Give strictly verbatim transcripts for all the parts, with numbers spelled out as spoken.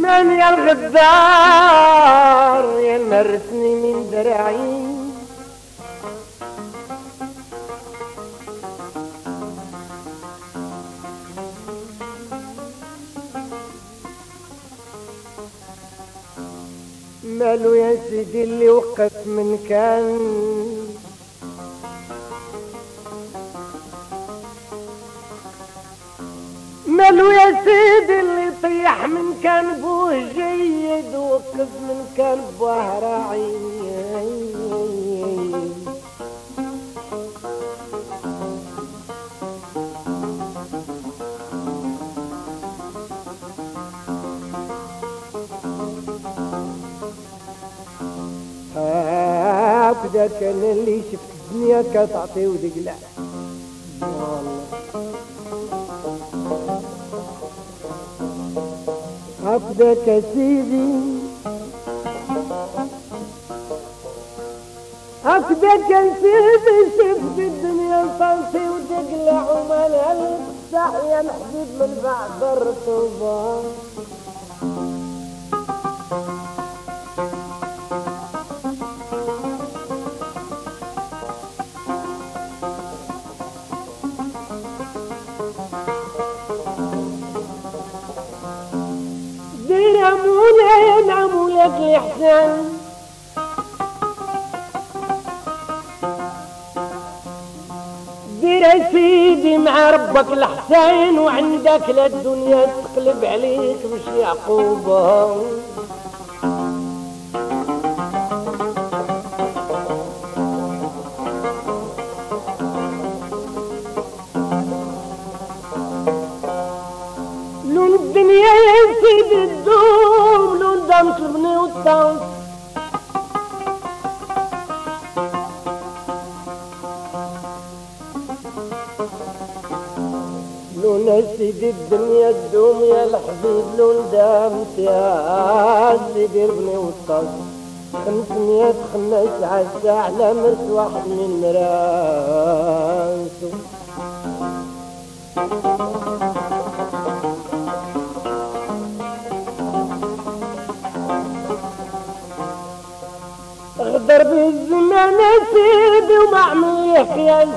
من يا الغدار يا مرسني من درعي مالو يا سيدي اللي وقف من كان مالو يا سيدي اللي طيح من كان بوه جيد وقف من كان بوه راعي هكذا كان اللي شفت الدنيا كتعطي ودقلع هكذاك يا سيدي هكذاك يا سيدي شفت الدنيا تعطي ودقلع وما نلبسح يا الحبيب من بعد الرطوبة نعمولة يا نعمولك الإحسان دير يا سيدي مع ربك الحسين وعندك للدنيا تقلب عليك مش يعقوبة لون الدنيا يا سيدي الدوم لون دامت البني والطاوس لون يا سيدي الدنيا الدوم يا الحبيب لون دامت يا سيدي البني والطاوس خمسمية خمس عسى على مرس واحد من مراسو غدر بالزمان يا سيدي وما عمل ليه قياس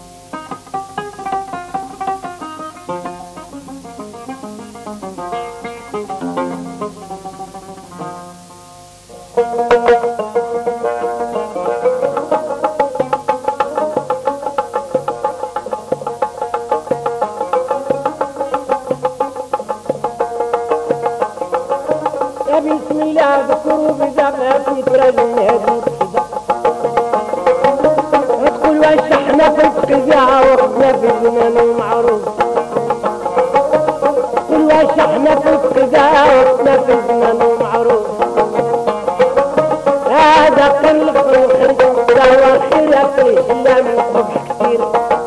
يا بسم الله ذكروا بذبنا في برجل هديك تقول واش احنا في القزاعة وقتنا في الزمان المعروف تقول واش احنا في القزاعة وقتنا في الزمان المعروف هذا قل الخير دوا خير فيه لا من صبح كتير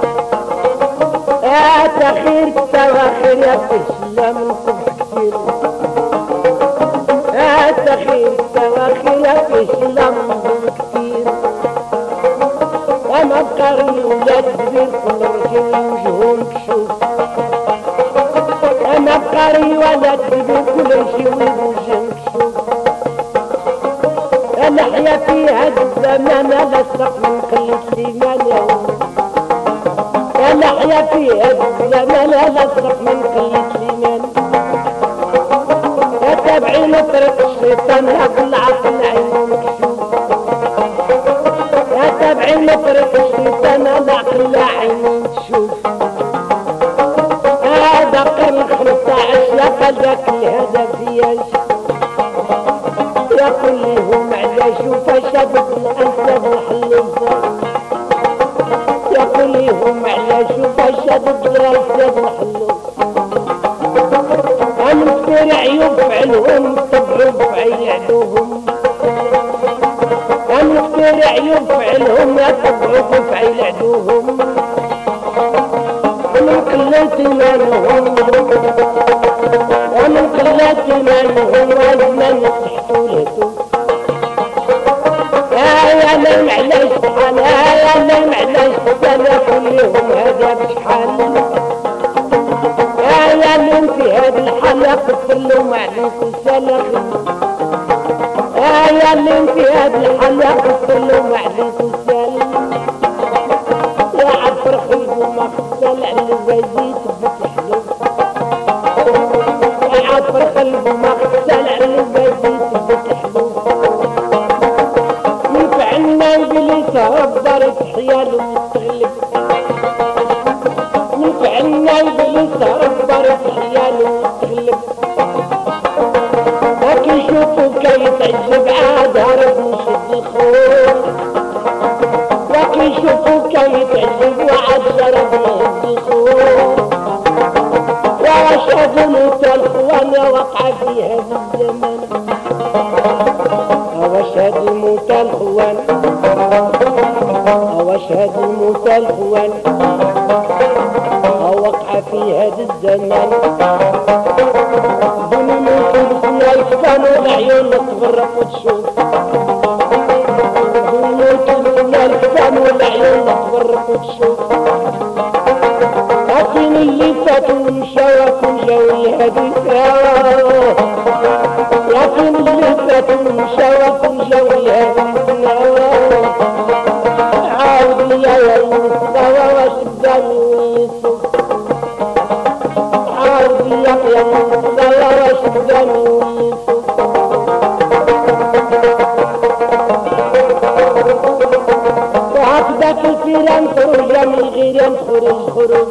هذا خير دوا خير فيه لا من صبح كتير تخيل تواخيل فيش لمض كتير انا بقري ولاد كبير كل رجل وجههم كشوف انا بقري ولاد كبير كل رجل وجههم كشوف الحياة في هاد الزمان لصق من قلة الإيمان يا ولد الحياة في هاد الزمان لصق من قلة الإيمان تابعين طريق الشيطان هاك العقل عينهم كشوف يا تابعين طريق الشيطان العقل عينهم تشوف هذا قرن خمسة عشر يا قلبك الهدف ياش يا كلهم على شوف شدد الأنساب الحلوف يا كلهم على شوف شدد الأنساب الحلوف أنكر عيوب فعلهم تبعوا بفعل عدوهم أنكر عيوب فعلهم تبعوا بفعل عدوهم ومن قلة إيمانهم ومن قلة إيمانهم وزمن تحتوا الهتوف يا يا نام علاش شحال يا نام علاش شحال كلهم هذا بشحال يا يا نام في هذا الحال الحلاق السلم عليكم سلام يا اللي انت هاد الحلاق السلم عليكم سلام يا عبر خلق وما خسل على البيت بتحلو يا عبر خلق وما خسل على البيت بتحلو ينفعنا إبليس ربر حيال وتغلب ينفعنا إبليس ربر حيال وتغلب لكن شوفوا كيف يتعجب عاد هرب نشد الخوف لكن شوفوا كيف يتعجب وعاد شرب نهد الخوف يا رشاد موت الخوان يا وقع في هذا الزمان واشهد موت الخوان واشهد موت الخوان وقع في هذا الزمان دوني موت بسنا يفكانوا العيون تغرق وتشوف دوني موت بسنا يفكانوا العيون تغرق وتشوف لكن اللي فاتوا ومشاو كون جاوي هذه لكن اللي فاتوا ومشاو كون جاوي هذه عاود لي يا المستوى وشداني ويسوف عاود لي يا المستوى وشداني ويسوف وهكذا في الفيران خروج من غيران خروج خروج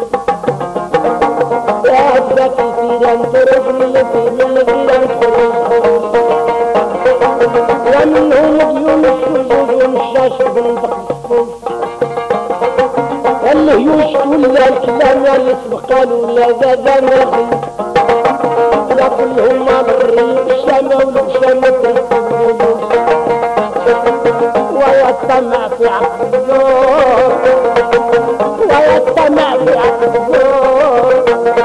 وهكذا في الفيران خروج من الغيران خروج خروج ومنهم ديون الشجوج والشاش بنطق الصفوف اللي يشكو ولا الكلام اللي سبق قالوا لا زاد مرخي لا كلهم مرين الشام والشام تنسبوه ويطمع في عقد الزور ويطمع في عقد الزور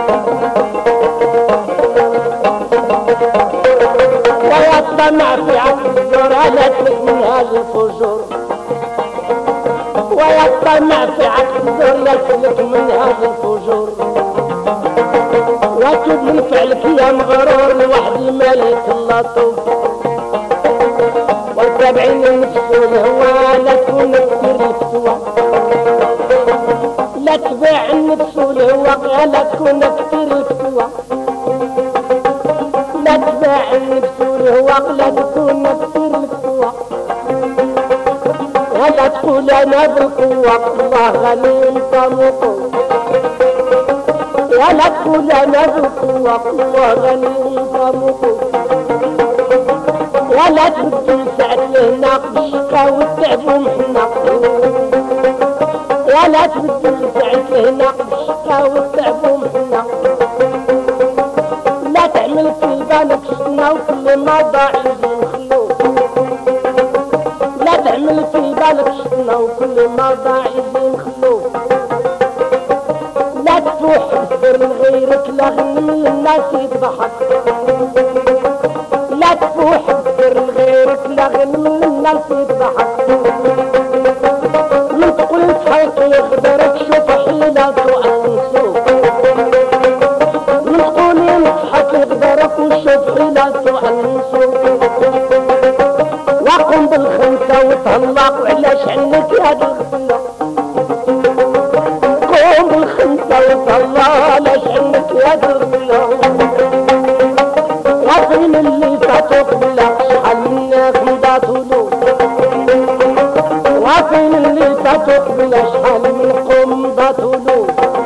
ويطمع في عقد الزور على تلك من هذا الفجور ويطمع في عقد الزور لا تلك من هذا الفجور وتوب من فعلك يا مغرور لوحدي مالك اللطوف وتابعين النفس والهوى لا تكون كثير الفتوى لا تبيع النفس والهوى لا تكون كثير الفتوى لا تبيع النفس والهوى لا تكون كثير الفتوى ولا تقول انا بالقوة الله غني انت مقوم ولا تقول انا بالقوة الله غني انت مقوم ولا تبدل سعد لهنا بالشقا والتعب ومحنا ولا تبدل سعد لهنا بالشقا والتعب ومحنا لا تعمل في بالك شنا وكل ما ضاع يجي مخلوق لا تعمل في بالك شنا وكل ما ضاع يجي مخلوق لا تفوح بسر لغيرك لا غنم للناس يضحك لا تفوح بسر لغيرك لا غنم للناس يضحك من تقول الحق يخبرك شوف حيلته انسوك من تقول الحق يخبرك وشوف حيلته انسوك وقم بالخمسة وتهلق وعلاش عنك هاد الغفلة قوم بالخمسة وتهلق علاش عنك هاد الغفلة وفين اللي فاتوا قبلك شحال منك مضاتولو وفين اللي فاتوا قبلك شحال منكم مضاتولو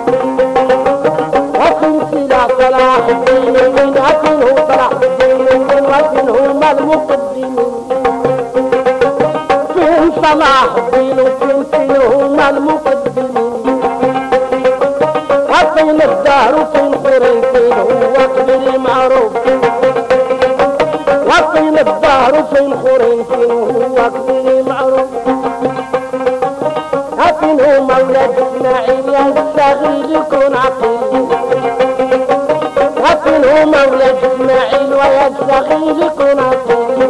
وفين سلاح صلاح الدين وين وفين هو صلاح الدين وين وفين هما المقدمين فين صلاح الدين وفين فين هما المقدمين وفين الدار وفين خورين فين هو قبل معروف وفين الدار وفين خورين فين هو قبل معروف وفين هما ولاد اسماعيل يا الصغير يكون عقيل وفين هما ولاد اسماعيل ويا الصغير يكون عقيل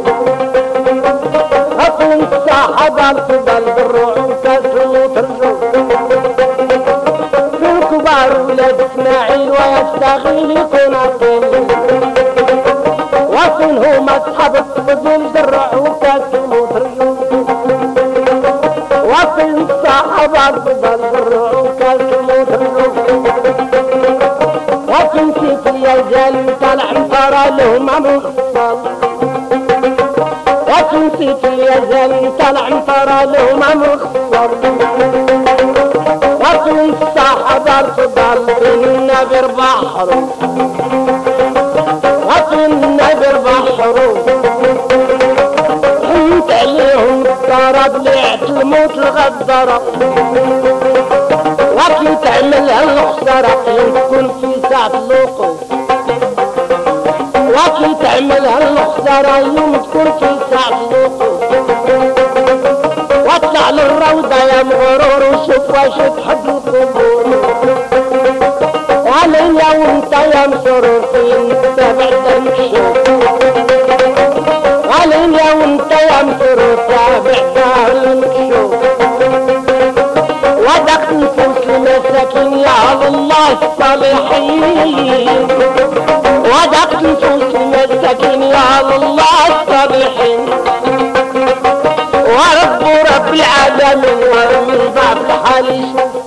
وفين الصحابة الفضل بالروع وكاسهم وترجو في الكبار ولاد اسماعيل ويا الصغير يكون عقيل زال طلع مطرى له ما مخصر وتنسيت يا زال طلع مطرى له ما مخصر وتنسى الصحابة تضل النبي بحر النبي بحر انت عليهم الضرب لعت الموت الغدرة وكي تعملها الخسارة يكون في ساعة الوقوف وكي تعملها الخسارة يوم تكون في ساعة الوقوف واطلع للروضة يا مغرور وشوف واش تحب القبور عليا وانت يا مسرور فين تابع المشوف عليا وانت يا مسرور تابع المكشوف ودقت نفوس المساكين يا الله الصالحين ودقت نفوس المساكين يا الله الصالحين ورب رب العالمين ومن بعد الحال يشوف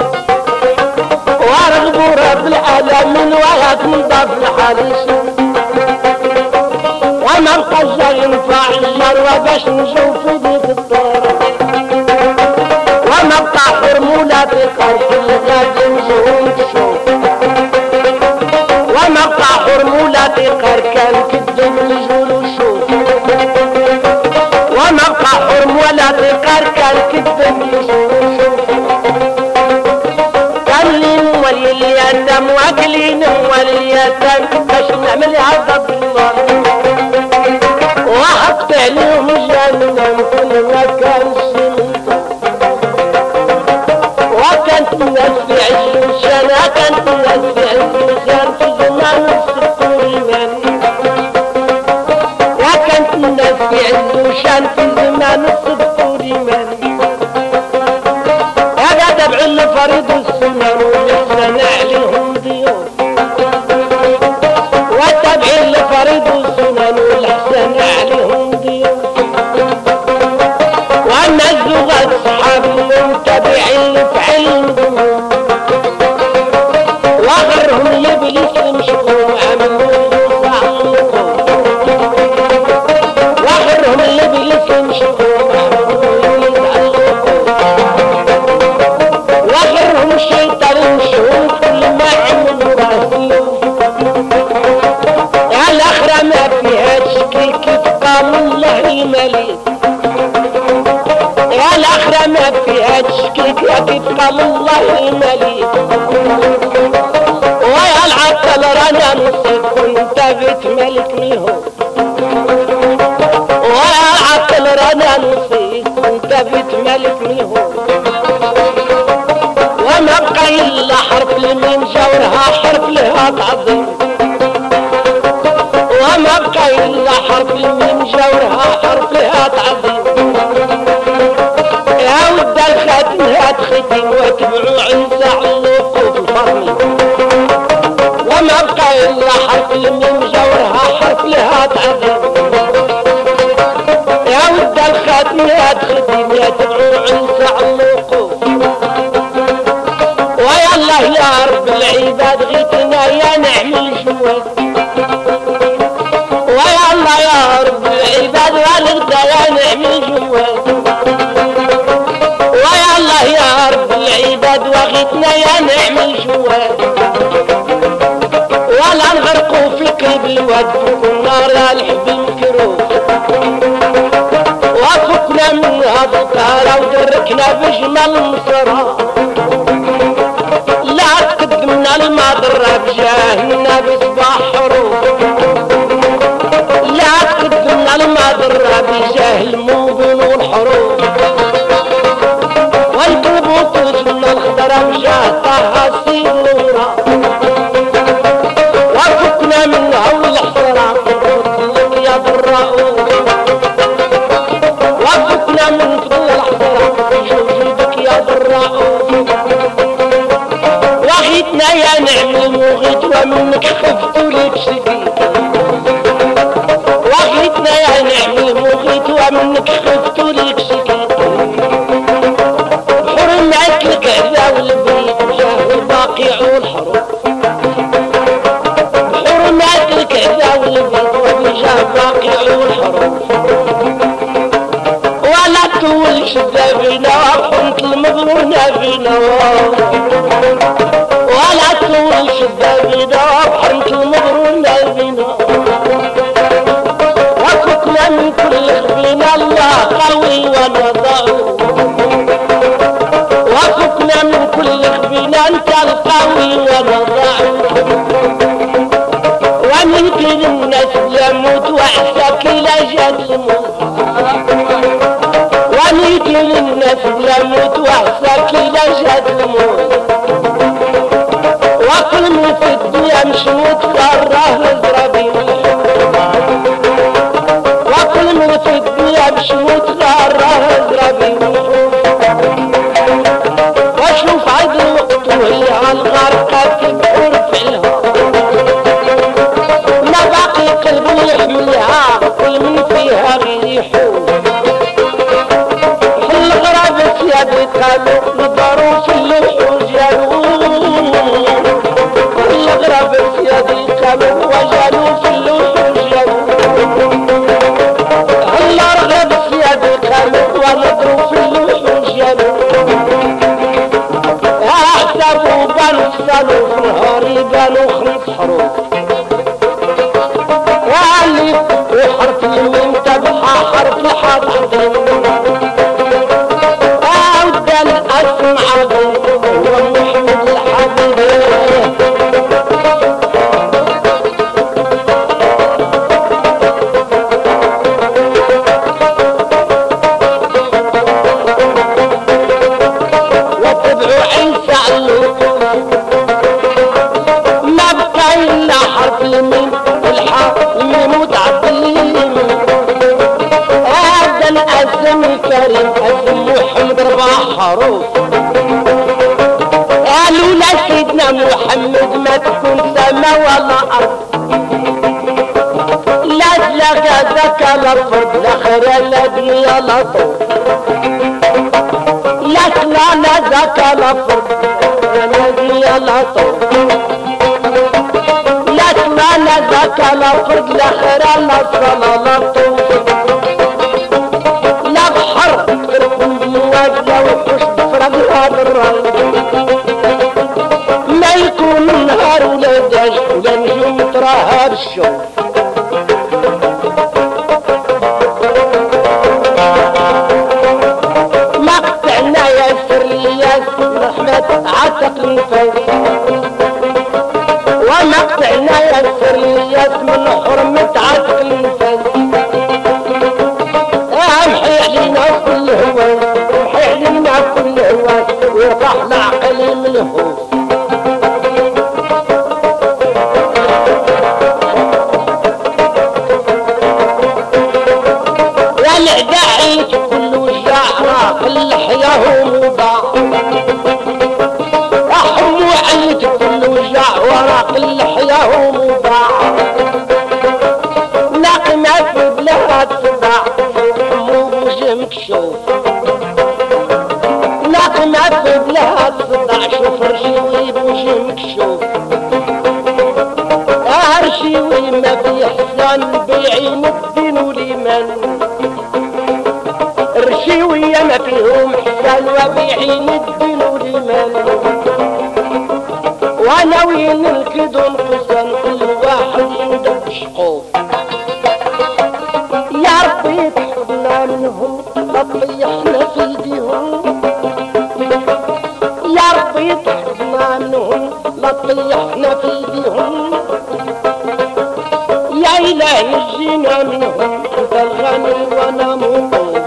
ورب رب العالمين ويتنضف الحال يشوف وما بقى الجار ينفع الجار وباش نشوف ديك الطيرة وما بقى حرمولة بقر في الغادي نجوم تشوف وما بقى حرمولة بقر كان كدب الجول وشوف وما بقى حرمولة بقر كان كدب الجول وشوف كلين ولليتم واكلين ولليتم باش نعمل هذا بالله وحط عليهم جهنم كل ما كان الشمس وكانت الناس في عز وشان كانت الناس في عز وشان في زمان السطور ايمان وكانت الناس في عز وشان في زمان السطور ايمان هذا تبع الفريض والسنن والإحسان عليهم ضيوف وتبع الفريض والسنن والإحسان عليهم ضيوف وأما الزغات صحاب المتبعين في علم وغرهم الإبليس المشغول عملوا وعملوا وغرهم الإبليس المشغول وغرهم الشيطان المشغول كل ما عملوا راسيهم يا الآخرة ما فيها تشكي كيف قال الله المليك يا الآخرة ما فيها تشكي كيف قال الله المليك ويا العقل رانا نصيب كنت بيت ملك منهم ويا العقل رانا نصيب كنت بيت ملك منهم وما بقى إلا حرف الميم جورها حرف لها تعظيم وما بقى إلا حرف الميم جورها حرف لها تعظيم يا ود الخاتم هات ختم واتبعوا عيسى على الوقوف الفرمي وما بقى إلا حرف الميم جورها حرف لها تعظيم يا ود الخاتم هات ختم واتبعوا عيسى على الوقوف ويا الله يا رب العباد غيتنا يا نعمل جواد ويا الله يا رب العباد والغدا يا نعمل جواد ويا الله يا رب العباد وغيتنا يا نعمل جواد ولا نغرقوا في كرب الواد والنار الحب المكروه وفكنا من هذا الطهارة ودركنا بجمال النصرة لا تقدمنا المضرة بجاه النبي صباح حروف لا تقدمنا المضرة بجاه الموبن والحروف والقلب طفلنا الخضرة بجاه طه السيد الورا وفكنا من هول الحصرة فضلك يا ضراء وفكنا من فضل الحصرة جوجودك يا ضراء وغيتنا يا نعم المغيت ومنك خف نبينا ولا تطول شبابنا بحرمة المغرور نبينا وفكنا من كل خفينا الله قوي وانا ضعيف وفكنا من كل خفينا انت القوي وانا ضعيف وممكن الناس يموت وعساك لا جات الموت وممكن الناس يموت وعساك لا جات الموت وكل من في الدنيا مش متكره نزربي وكل من في الدنيا مش متكره نزربي واشوف عيد الوقت وهي عالغرقة تبحر في الهواء ما باقي قلب يحملها كل من فيها غير يحول في الغراب سيادي قالوا نضروا في اللحوم جالوا في الغراب سيادي قالوا وجالوا في اللحوم جالوا هلا رغب سيادي قالوا ونضروا في اللحوم جالوا احسبوا بانوا فصلوا في نهاري بانوا خمس حروف وعلي وحرف اليمين تبحى حرف الحاء تحضير أودى الأسمع هو محمد الحبيب واتبعوا عيسى علوك ما بقى إلا حرف اليمين والحاء الميم متعدلين هذا الأسم الكريم اسم محمد ربع حروف قالوا لا سيدنا محمد ما تكون سما ولا أرض لا تلاقى ذاك لا فرد لا خير لا دنيا لا طول لا تلاقى ذاك لا فرد لا دنيا لا طول لا تلاقى ذاك لا فرد لا خير لا صلاة لا طول لا بحر تركم بمواجهة وحوش بفرق هذا الرأي ما يكون النهار ولا داج ولا نجوم تراها بالشوق مقطعنا يا سرياس رحمة عتق الفاس ومقطعنا يا سرياس من حرمة عتق الفاس امحي علينا كل هواس امحي علينا كل هواس ويرفع العقل من الهوس والعداعي كل وجاع راقل حياهم وضاع احمو عيت كل وجاع وراقل حياهم وضاع ناقمة في بلاد صداع مكشوف ناقمة في بلاد صداع شوف رشيوي بوجه مكشوف ارشيوي ما في حسان بعين الدين والإيمان رشيوية ما فيهم حسان وبعين الدين والإيمان وناويين الكدو انقسان كل واحد يندب شقوف يا ربي تحفظنا منهم لا تطيحنا في ايديهم يا ربي تحفظنا منهم لا تطيحنا في ايديهم يا إله نجينا منهم انت الغني وانا مطلوب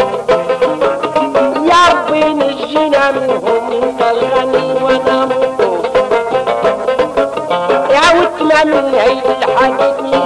يا ربي نجينا منهم انت الغني وانا مطلوب يعودنا من عيد الحديد